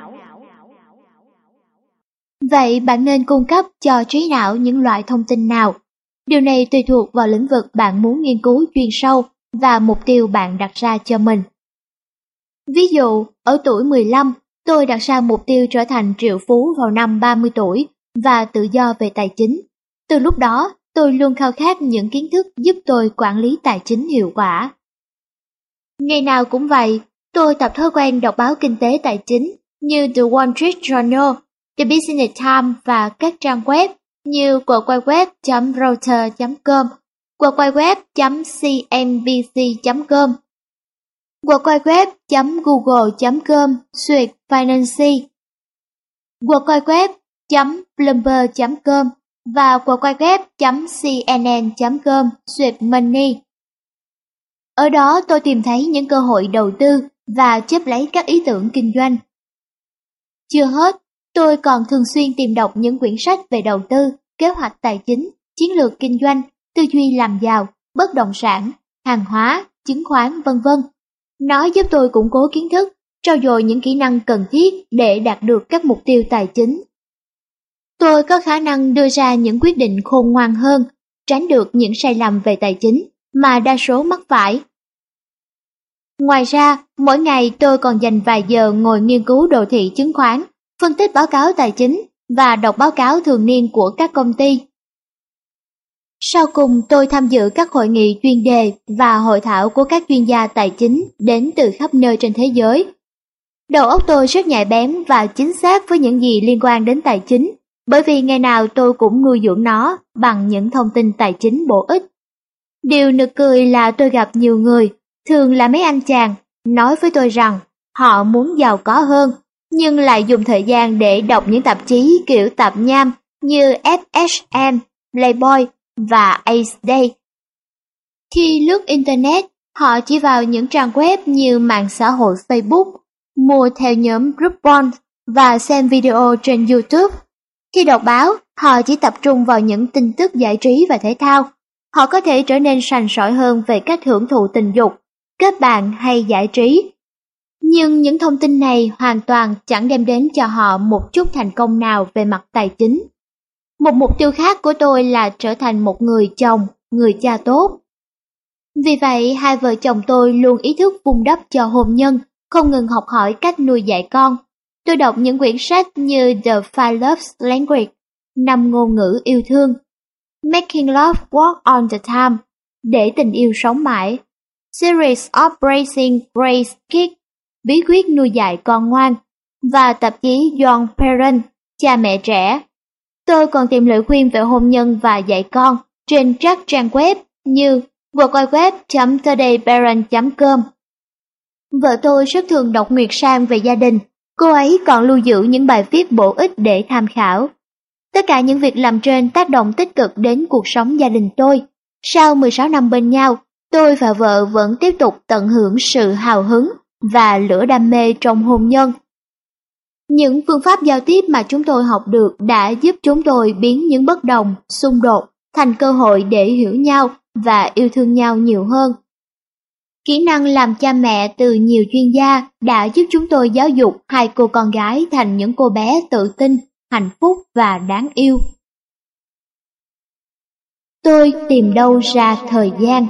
Vậy bạn nên cung cấp cho trí não những loại thông tin nào? Điều này tùy thuộc vào lĩnh vực bạn muốn nghiên cứu chuyên sâu và mục tiêu bạn đặt ra cho mình. Ví dụ, ở tuổi 15, tôi đặt ra mục tiêu trở thành triệu phú vào năm 30 tuổi và tự do về tài chính. Từ lúc đó, tôi luôn khao khát những kiến thức giúp tôi quản lý tài chính hiệu quả. Ngày nào cũng vậy, tôi tập thói quen đọc báo kinh tế tài chính như The Wall Street Journal, The Business Times và các trang web như www.reuters.com, www.cnbc.com, www.google.com / Finance, www.bloomberg.com và www.cnn.com / Money. Ở đó tôi tìm thấy những cơ hội đầu tư và chớp lấy các ý tưởng kinh doanh. Chưa hết, tôi còn thường xuyên tìm đọc những quyển sách về đầu tư, kế hoạch tài chính, chiến lược kinh doanh, tư duy làm giàu, bất động sản, hàng hóa, chứng khoán, v.v. Nó giúp tôi củng cố kiến thức, trau dồi những kỹ năng cần thiết để đạt được các mục tiêu tài chính. Tôi có khả năng đưa ra những quyết định khôn ngoan hơn, tránh được những sai lầm về tài chính mà đa số mắc phải. Ngoài ra, mỗi ngày tôi còn dành vài giờ ngồi nghiên cứu đồ thị chứng khoán, phân tích báo cáo tài chính và đọc báo cáo thường niên của các công ty. Sau cùng, tôi tham dự các hội nghị chuyên đề và hội thảo của các chuyên gia tài chính đến từ khắp nơi trên thế giới. Đầu óc tôi rất nhạy bén và chính xác với những gì liên quan đến tài chính, bởi vì ngày nào tôi cũng nuôi dưỡng nó bằng những thông tin tài chính bổ ích. Điều nực cười là tôi gặp nhiều người, thường là mấy anh chàng, nói với tôi rằng họ muốn giàu có hơn, nhưng lại dùng thời gian để đọc những tạp chí kiểu tạp nham như FHM, Playboy và Ace Day. Khi lướt Internet, họ chỉ vào những trang web như mạng xã hội Facebook, mua theo nhóm Groupon và xem video trên YouTube. Khi đọc báo, họ chỉ tập trung vào những tin tức giải trí và thể thao. Họ có thể trở nên sành sỏi hơn về cách hưởng thụ tình dục, kết bạn hay giải trí. Nhưng những thông tin này hoàn toàn chẳng đem đến cho họ một chút thành công nào về mặt tài chính. Một mục tiêu khác của tôi là trở thành một người chồng, người cha tốt. Vì vậy, hai vợ chồng tôi luôn ý thức vun đắp cho hôn nhân, không ngừng học hỏi cách nuôi dạy con. Tôi đọc những quyển sách như The Five Love Language, 5 ngôn ngữ yêu thương, Making Love Work on the Time, để tình yêu sống mãi, Series of Raising Great Kids, bí quyết nuôi dạy con ngoan, và tạp chí Young Parent, cha mẹ trẻ. Tôi còn tìm lời khuyên về hôn nhân và dạy con trên các trang web như www.todayparent.com. Vợ tôi rất thường đọc Nguyệt Sang về gia đình, cô ấy còn lưu giữ những bài viết bổ ích để tham khảo. Tất cả những việc làm trên tác động tích cực đến cuộc sống gia đình tôi. Sau 16 năm bên nhau, tôi và vợ vẫn tiếp tục tận hưởng sự hào hứng và lửa đam mê trong hôn nhân. Những phương pháp giao tiếp mà chúng tôi học được đã giúp chúng tôi biến những bất đồng, xung đột thành cơ hội để hiểu nhau và yêu thương nhau nhiều hơn. Kỹ năng làm cha mẹ từ nhiều chuyên gia đã giúp chúng tôi giáo dục hai cô con gái thành những cô bé tự tin, hạnh phúc và đáng yêu. Tôi tìm đâu ra thời gian?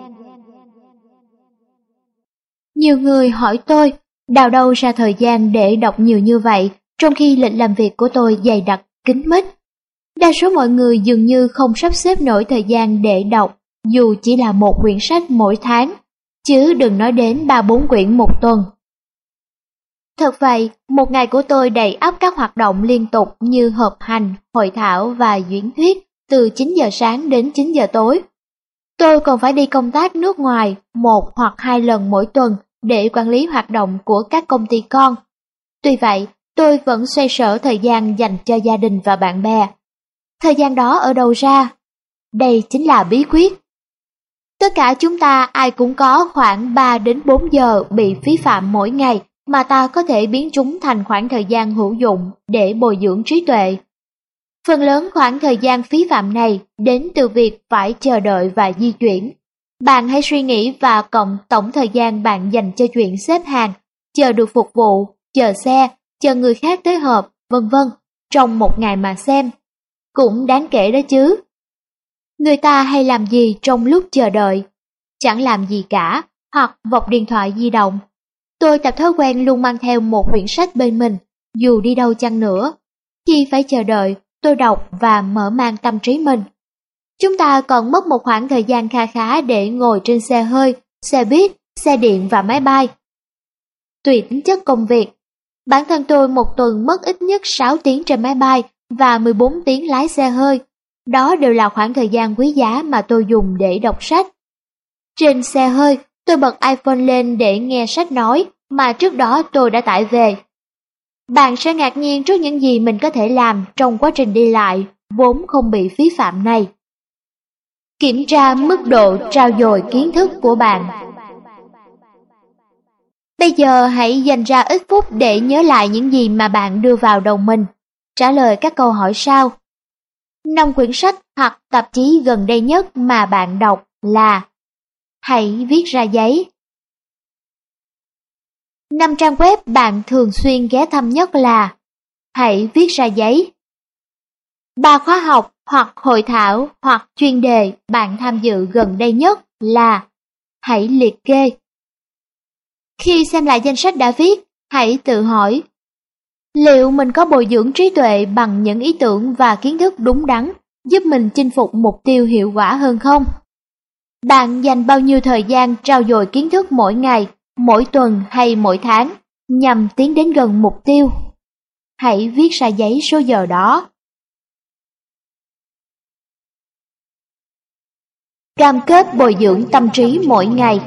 Nhiều người hỏi tôi, đào đâu ra thời gian để đọc nhiều như vậy, trong khi lịch làm việc của tôi dày đặc, kín mít. Đa số mọi người dường như không sắp xếp nổi thời gian để đọc, dù chỉ là một quyển sách mỗi tháng, chứ đừng nói đến 3-4 quyển một tuần. Thật vậy, một ngày của tôi đầy ắp các hoạt động liên tục như họp hành, hội thảo và diễn thuyết từ 9 giờ sáng đến 9 giờ tối. Tôi còn phải đi công tác nước ngoài 1 hoặc 2 lần mỗi tuần để quản lý hoạt động của các công ty con. Tuy vậy, tôi vẫn xoay sở thời gian dành cho gia đình và bạn bè. Thời gian đó ở đâu ra? Đây chính là bí quyết. Tất cả chúng ta ai cũng có khoảng 3 đến 4 giờ bị phí phạm mỗi ngày mà ta có thể biến chúng thành khoảng thời gian hữu dụng để bồi dưỡng trí tuệ. Phần lớn khoảng thời gian phí phạm này đến từ việc phải chờ đợi và di chuyển. Bạn hãy suy nghĩ và cộng tổng thời gian bạn dành cho chuyện xếp hàng, chờ được phục vụ, chờ xe, chờ người khác tới họp, vân vân, trong một ngày mà xem. Cũng đáng kể đó chứ. Người ta hay làm gì trong lúc chờ đợi? Chẳng làm gì cả, hoặc vọc điện thoại di động. Tôi tập thói quen luôn mang theo một quyển sách bên mình, dù đi đâu chăng nữa. Khi phải chờ đợi, tôi đọc và mở mang tâm trí mình. Chúng ta còn mất một khoảng thời gian kha khá để ngồi trên xe hơi, xe buýt, xe điện và máy bay. Tùy tính chất công việc, bản thân tôi một tuần mất ít nhất 6 tiếng trên máy bay và 14 tiếng lái xe hơi. Đó đều là khoảng thời gian quý giá mà tôi dùng để đọc sách. Trên xe hơi, tôi bật iPhone lên để nghe sách nói mà trước đó tôi đã tải về. Bạn sẽ ngạc nhiên trước những gì mình có thể làm trong quá trình đi lại, vốn không bị phí phạm này. Kiểm tra mức độ trau dồi kiến thức của bạn. Bây giờ hãy dành ra ít phút để nhớ lại những gì mà bạn đưa vào đầu mình. Trả lời các câu hỏi sau. 5 quyển sách hoặc tạp chí gần đây nhất mà bạn đọc là: hãy viết ra giấy. 5 trang web bạn thường xuyên ghé thăm nhất là: hãy viết ra giấy. 3 khóa học hoặc hội thảo hoặc chuyên đề bạn tham dự gần đây nhất là: hãy liệt kê. Khi xem lại danh sách đã viết, hãy tự hỏi: liệu mình có bồi dưỡng trí tuệ bằng những ý tưởng và kiến thức đúng đắn, giúp mình chinh phục mục tiêu hiệu quả hơn không? Bạn dành bao nhiêu thời gian trau dồi kiến thức mỗi ngày, mỗi tuần hay mỗi tháng, nhằm tiến đến gần mục tiêu? Hãy viết ra giấy số giờ đó. Cam kết bồi dưỡng tâm trí mỗi ngày.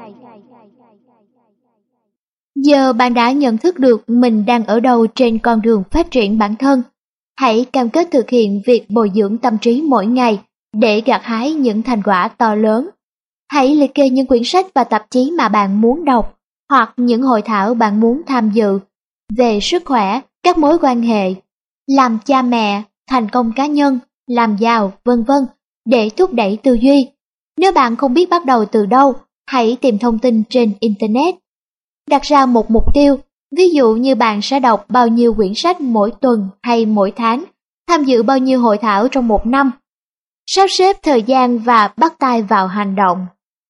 Giờ bạn đã nhận thức được mình đang ở đâu trên con đường phát triển bản thân. Hãy cam kết thực hiện việc bồi dưỡng tâm trí mỗi ngày để gặt hái những thành quả to lớn. Hãy liệt kê những quyển sách và tạp chí mà bạn muốn đọc, hoặc những hội thảo bạn muốn tham dự về sức khỏe, các mối quan hệ, làm cha mẹ, thành công cá nhân, làm giàu, vân vân, để thúc đẩy tư duy. Nếu bạn không biết bắt đầu từ đâu, hãy tìm thông tin trên Internet. Đặt ra một mục tiêu, ví dụ như bạn sẽ đọc bao nhiêu quyển sách mỗi tuần hay mỗi tháng, tham dự bao nhiêu hội thảo trong một năm. Sắp xếp thời gian và bắt tay vào hành động.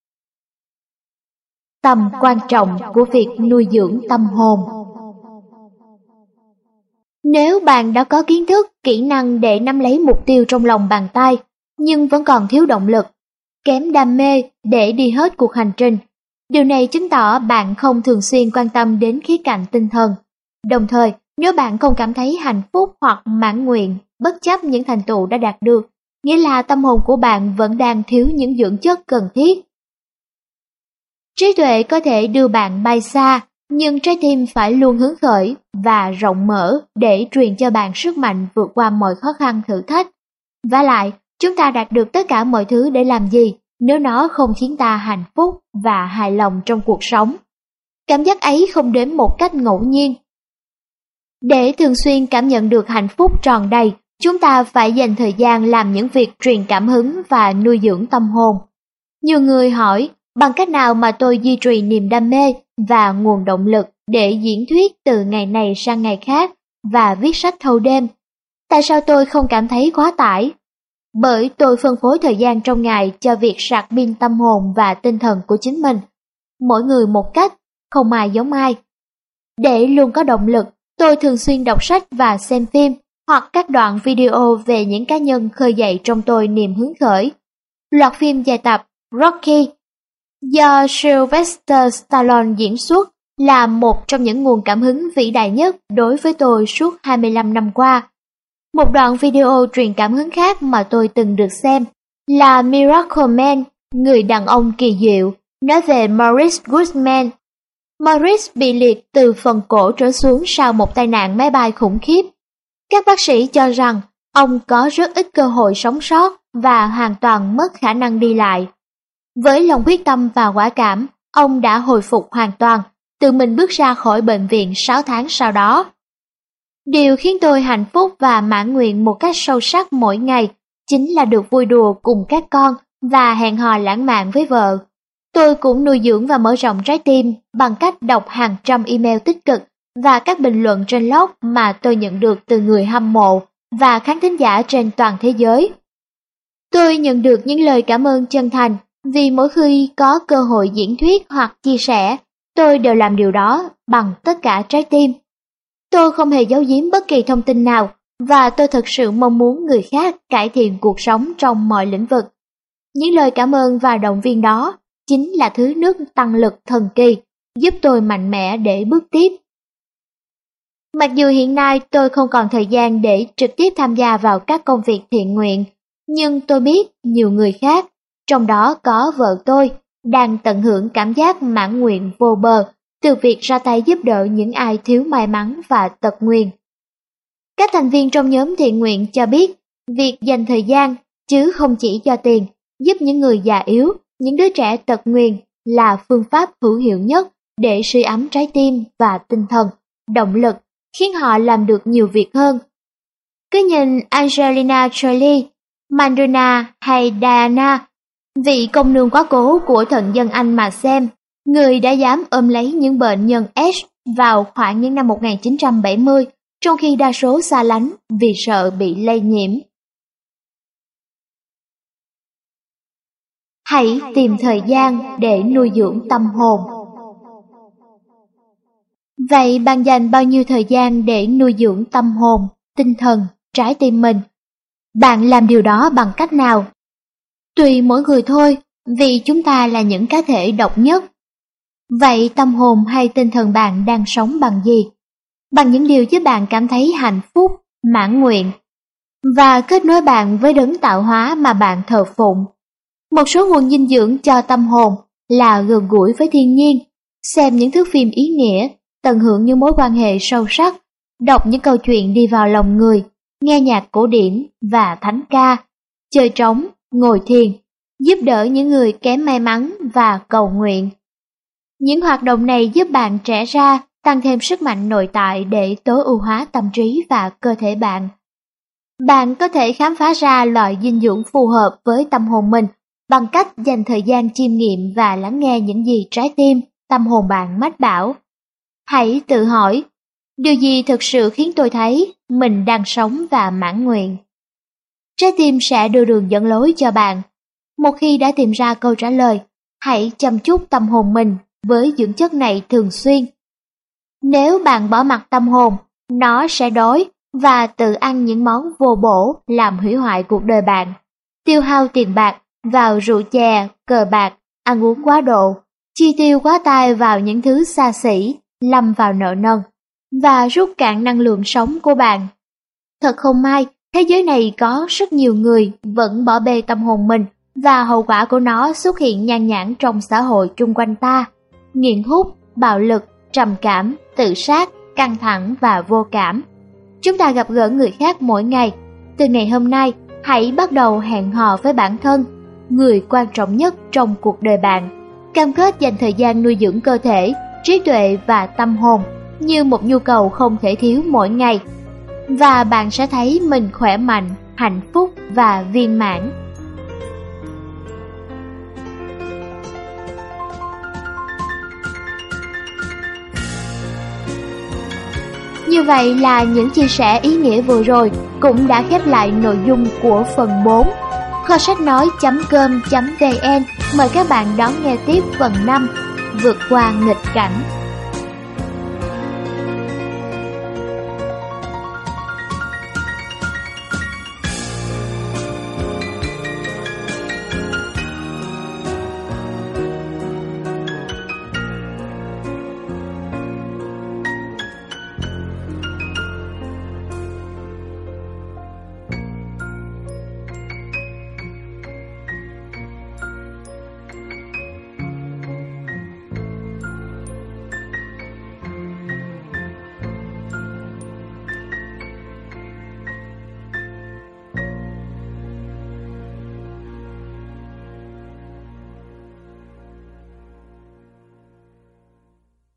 Tầm quan trọng của việc nuôi dưỡng tâm hồn. Nếu bạn đã có kiến thức, kỹ năng để nắm lấy mục tiêu trong lòng bàn tay, nhưng vẫn còn thiếu động lực, kém đam mê để đi hết cuộc hành trình, điều này chứng tỏ bạn không thường xuyên quan tâm đến khía cạnh tinh thần. Đồng thời, nếu bạn không cảm thấy hạnh phúc hoặc mãn nguyện bất chấp những thành tựu đã đạt được, nghĩa là tâm hồn của bạn vẫn đang thiếu những dưỡng chất cần thiết. Trí tuệ có thể đưa bạn bay xa, nhưng trái tim phải luôn hứng khởi và rộng mở để truyền cho bạn sức mạnh vượt qua mọi khó khăn thử thách. Vả lại, chúng ta đạt được tất cả mọi thứ để làm gì nếu nó không khiến ta hạnh phúc và hài lòng trong cuộc sống? Cảm giác ấy không đến một cách ngẫu nhiên. Để thường xuyên cảm nhận được hạnh phúc tròn đầy, chúng ta phải dành thời gian làm những việc truyền cảm hứng và nuôi dưỡng tâm hồn. Nhiều người hỏi, bằng cách nào mà tôi duy trì niềm đam mê và nguồn động lực để diễn thuyết từ ngày này sang ngày khác và viết sách thâu đêm? Tại sao tôi không cảm thấy quá tải? Bởi tôi phân phối thời gian trong ngày cho việc sạc pin tâm hồn và tinh thần của chính mình. Mỗi người một cách, không ai giống ai. Để luôn có động lực, tôi thường xuyên đọc sách và xem phim, hoặc các đoạn video về những cá nhân khơi dậy trong tôi niềm hứng khởi. Loạt phim dài tập Rocky do Sylvester Stallone diễn xuất là một trong những nguồn cảm hứng vĩ đại nhất đối với tôi suốt 25 năm qua. Một đoạn video truyền cảm hứng khác mà tôi từng được xem là Miracle Man, người đàn ông kỳ diệu, nói về Maurice Goodman. Maurice bị liệt từ phần cổ trở xuống sau một tai nạn máy bay khủng khiếp. Các bác sĩ cho rằng ông có rất ít cơ hội sống sót và hoàn toàn mất khả năng đi lại. Với lòng quyết tâm và quả cảm, ông đã hồi phục hoàn toàn, tự mình bước ra khỏi bệnh viện 6 tháng sau đó. Điều khiến tôi hạnh phúc và mãn nguyện một cách sâu sắc mỗi ngày chính là được vui đùa cùng các con và hẹn hò lãng mạn với vợ. Tôi cũng nuôi dưỡng và mở rộng trái tim bằng cách đọc hàng trăm email tích cực và các bình luận trên blog mà tôi nhận được từ người hâm mộ và khán thính giả trên toàn thế giới. Tôi nhận được những lời cảm ơn chân thành vì mỗi khi có cơ hội diễn thuyết hoặc chia sẻ, tôi đều làm điều đó bằng tất cả trái tim. Tôi không hề giấu giếm bất kỳ thông tin nào và tôi thực sự mong muốn người khác cải thiện cuộc sống trong mọi lĩnh vực. Những lời cảm ơn và động viên đó chính là thứ nước tăng lực thần kỳ, giúp tôi mạnh mẽ để bước tiếp. Mặc dù hiện nay tôi không còn thời gian để trực tiếp tham gia vào các công việc thiện nguyện, nhưng tôi biết nhiều người khác, trong đó có vợ tôi, đang tận hưởng cảm giác mãn nguyện vô bờ từ việc ra tay giúp đỡ những ai thiếu may mắn và tật nguyền. Các thành viên trong nhóm thiện nguyện cho biết, việc dành thời gian, chứ không chỉ cho tiền, giúp những người già yếu, những đứa trẻ tật nguyền là phương pháp hữu hiệu nhất để sưởi ấm trái tim và tinh thần, động lực, khiến họ làm được nhiều việc hơn. Cứ nhìn Angelina Jolie, Madonna hay Diana, vị công nương quá cố của thần dân Anh mà xem, người đã dám ôm lấy những bệnh nhân AIDS vào khoảng những năm 1970, trong khi đa số xa lánh vì sợ bị lây nhiễm. Hãy tìm thời gian để nuôi dưỡng tâm hồn. Vậy bạn dành bao nhiêu thời gian để nuôi dưỡng tâm hồn, tinh thần, trái tim mình? Bạn làm điều đó bằng cách nào? Tùy mỗi người thôi, vì chúng ta là những cá thể độc nhất. Vậy tâm hồn hay tinh thần bạn đang sống bằng gì? Bằng những điều giúp bạn cảm thấy hạnh phúc, mãn nguyện và kết nối bạn với đấng tạo hóa mà bạn thờ phụng. Một số nguồn dinh dưỡng cho tâm hồn là gần gũi với thiên nhiên, xem những thước phim ý nghĩa, tận hưởng những mối quan hệ sâu sắc, đọc những câu chuyện đi vào lòng người, nghe nhạc cổ điển và thánh ca, chơi trống, ngồi thiền, giúp đỡ những người kém may mắn và cầu nguyện. Những hoạt động này giúp bạn trẻ ra, tăng thêm sức mạnh nội tại để tối ưu hóa tâm trí và cơ thể bạn. Bạn có thể khám phá ra loại dinh dưỡng phù hợp với tâm hồn mình bằng cách dành thời gian chiêm nghiệm và lắng nghe những gì trái tim, tâm hồn bạn mách bảo. Hãy tự hỏi, điều gì thực sự khiến tôi thấy mình đang sống và mãn nguyện? Trái tim sẽ đưa đường dẫn lối cho bạn. Một khi đã tìm ra câu trả lời, hãy chăm chút tâm hồn mình với dưỡng chất này thường xuyên. Nếu bạn bỏ mặc tâm hồn, nó sẽ đói và tự ăn những món vô bổ làm hủy hoại cuộc đời bạn. Tiêu hao tiền bạc vào rượu chè, cờ bạc, ăn uống quá độ, chi tiêu quá tay vào những thứ xa xỉ, lâm vào nợ nần và rút cạn năng lượng sống của bạn. Thật không may, thế giới này có rất nhiều người vẫn bỏ bê tâm hồn mình và hậu quả của nó xuất hiện nhan nhản trong xã hội chung quanh ta. Nghiện hút, bạo lực, trầm cảm, tự sát, căng thẳng và vô cảm. Chúng ta gặp gỡ người khác mỗi ngày. Từ ngày hôm nay, hãy bắt đầu hẹn hò với bản thân, người quan trọng nhất trong cuộc đời bạn. Cam kết dành thời gian nuôi dưỡng cơ thể, trí tuệ và tâm hồn như một nhu cầu không thể thiếu mỗi ngày. Và bạn sẽ thấy mình khỏe mạnh, hạnh phúc và viên mãn. Như vậy là những chia sẻ ý nghĩa vừa rồi cũng đã khép lại nội dung của phần 4. Kho sách nói.com.vn mời các bạn đón nghe tiếp phần 5, vượt qua nghịch cảnh.